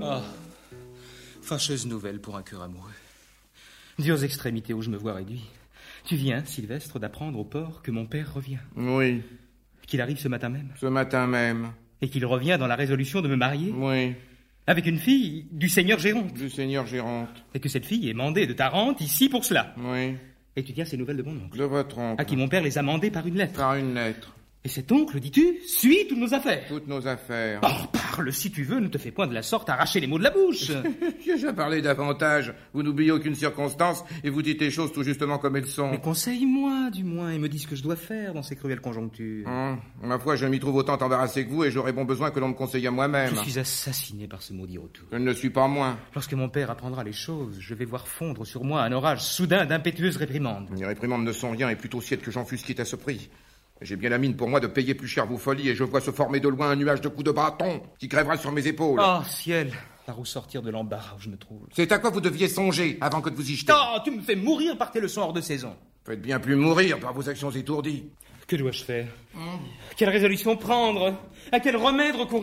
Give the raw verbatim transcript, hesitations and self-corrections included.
Ah, fâcheuse nouvelle pour un cœur amoureux. Dures extrémités où je me vois réduit. Tu viens, Sylvestre, d'apprendre au port que mon père revient. Oui. Qu'il arrive ce matin même. Ce matin même. Et qu'il revient dans la résolution de me marier. Oui. Avec une fille du seigneur Géronte. Du seigneur Géronte. Et que cette fille est mandée de Tarente ici pour cela. Oui. Et tu tiens ces nouvelles de mon oncle. De votre oncle. À qui mon père les a mandées par une lettre. Par une lettre. Et cet oncle, dis-tu, suit toutes nos affaires. Toutes nos affaires. Oh, parle si tu veux, ne te fais point de la sorte arracher les mots de la bouche. J'ai déjà parlé davantage. Vous n'oubliez aucune circonstance et vous dites les choses tout justement comme elles sont. Mais conseille-moi, du moins, et me dis ce que je dois faire dans ces cruelles conjonctures. Hum, ma foi, je m'y trouve autant embarrassé que vous et j'aurais bon besoin que l'on me conseille à moi-même. Je suis assassiné par ce maudit retour. Je ne le suis pas moins. Lorsque mon père apprendra les choses, je vais voir fondre sur moi un orage soudain d'impétueuses réprimandes. Les réprimandes ne sont rien et plutôt tièdes que j'en fusse quitte à ce prix. J'ai bien la mine pour moi de payer plus cher vos folies et je vois se former de loin un nuage de coups de bâton qui crèvera sur mes épaules. Oh, ciel, par où sortir de l'embarras où je me trouve. C'est à quoi vous deviez songer avant que de vous y jetez. Oh, tu me fais mourir par tes leçons hors de saison. Faites bien plus mourir par vos actions étourdies. Que dois-je faire? mmh. Quelle résolution prendre? À quel remède recourir?